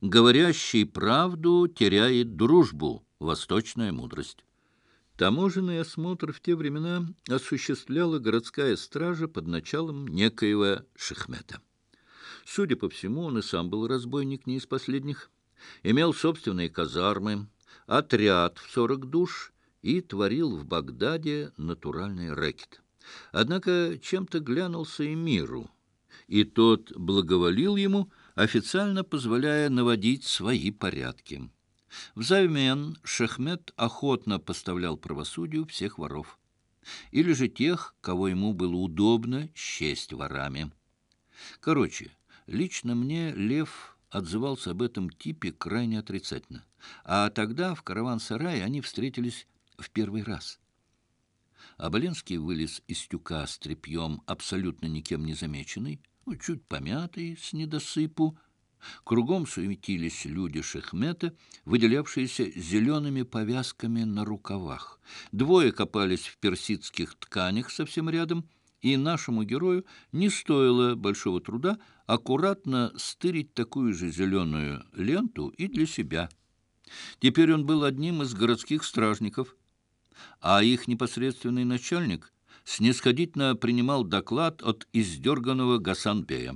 Говорящий правду теряет дружбу. Восточная мудрость. Таможенный осмотр в те времена осуществляла городская стража под началом некоего Шехмета. Судя по всему, он и сам был разбойник не из последних, имел собственные казармы, отряд в 40 душ и творил в Багдаде натуральный рэкет. Однако чем-то глянулся и миру, и тот благоволил ему, официально позволяя наводить свои порядки. Взамен Шехмет охотно поставлял правосудию всех воров, или же тех, кого ему было удобно счесть ворами. Короче, лично мне Лев отзывался об этом типе крайне отрицательно, а тогда в караван-сарае они встретились в первый раз. Оболенский вылез из тюка с тряпьем, абсолютно никем не замеченный, чуть помятый, с недосыпу. Кругом суетились люди Шехмета, выделявшиеся зелеными повязками на рукавах. Двое копались в персидских тканях совсем рядом, и нашему герою не стоило большого труда аккуратно стырить такую же зеленую ленту и для себя. Теперь он был одним из городских стражников, а их непосредственный начальник снисходительно принимал доклад от издерганного Гасанбея.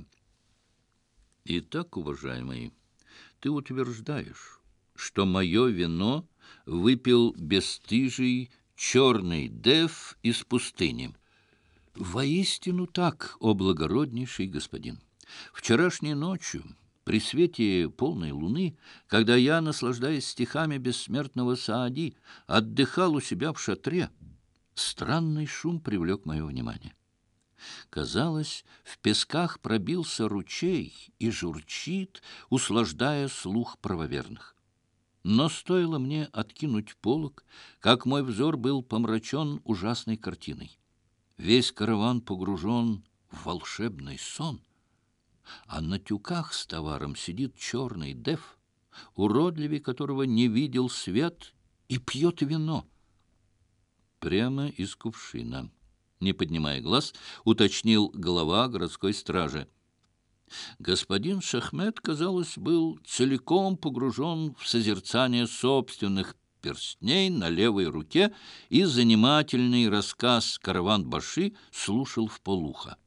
«Итак, уважаемый, ты утверждаешь, что мое вино выпил бесстыжий черный дев из пустыни?» «Воистину так, о благороднейший господин! Вчерашней ночью, при свете полной луны, когда я, наслаждаясь стихами бессмертного Саади, отдыхал у себя в шатре, странный шум привлек мое внимание. Казалось, в песках пробился ручей и журчит, услаждая слух правоверных. Но стоило мне откинуть полог, как мой взор был помрачен ужасной картиной. Весь караван погружен в волшебный сон, а на тюках с товаром сидит черный дев, уродливее которого не видел свет, и пьет вино. Прямо из кувшина. Не поднимая глаз, уточнил глава городской стражи. Господин Шехмет, казалось, был целиком погружен в созерцание собственных перстней на левой руке и занимательный рассказ караван-баши слушал вполуха.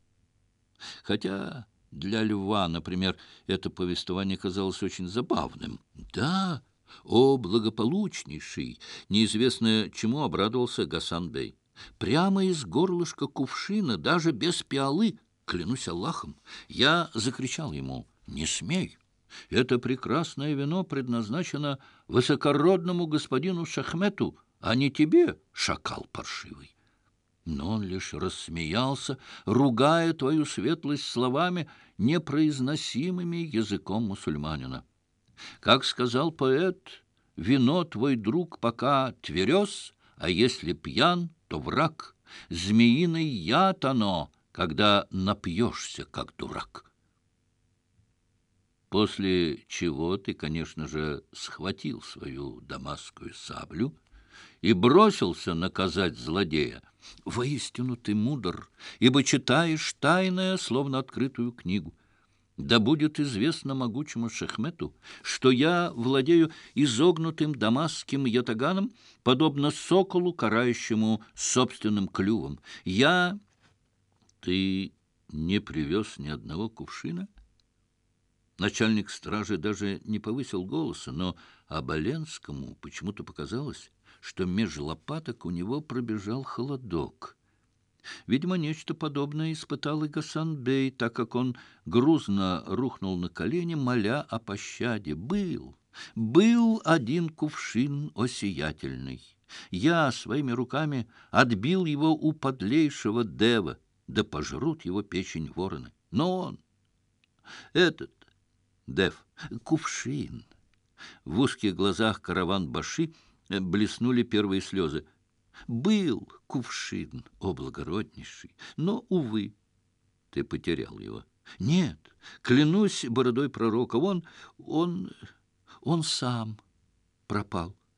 Хотя для льва, например, это повествование казалось очень забавным. Да, о благополучнейший, неизвестно чему обрадовался Гасан-бей. Прямо из горлышка кувшина, даже без пиалы, клянусь Аллахом, я закричал ему: «Не смей! Это прекрасное вино предназначено высокородному господину Шахмету, а не тебе, шакал паршивый». Но он лишь рассмеялся, ругая твою светлость словами, непроизносимыми языком мусульманина. Как сказал поэт, вино твой друг пока тверез, а если пьян, то враг. Змеиный яд оно, когда напьешься, как дурак. После чего ты, конечно же, схватил свою дамасскую саблю и бросился наказать злодея. Воистину ты мудр, ибо читаешь тайное, словно открытую книгу. Да будет известно могучему Шехмету, что я владею изогнутым дамасским ятаганом, подобно соколу, карающему собственным клювом. Ты не привез ни одного кувшина? Начальник стражи даже не повысил голоса, но Оболенскому почему-то показалось, что меж лопаток у него пробежал холодок. Видимо, нечто подобное испытал и Гасан-бей, так как он грузно рухнул на колени, моля о пощаде. Был один кувшин осиятельный. Я своими руками отбил его у подлейшего дева, да пожрут его печень вороны. Но он, этот дев, кувшин. В узких глазах караван-баши блеснули первые слезы. Был кувшин, о благороднейший, но, увы, ты потерял его. Нет, клянусь бородой пророка, он сам пропал.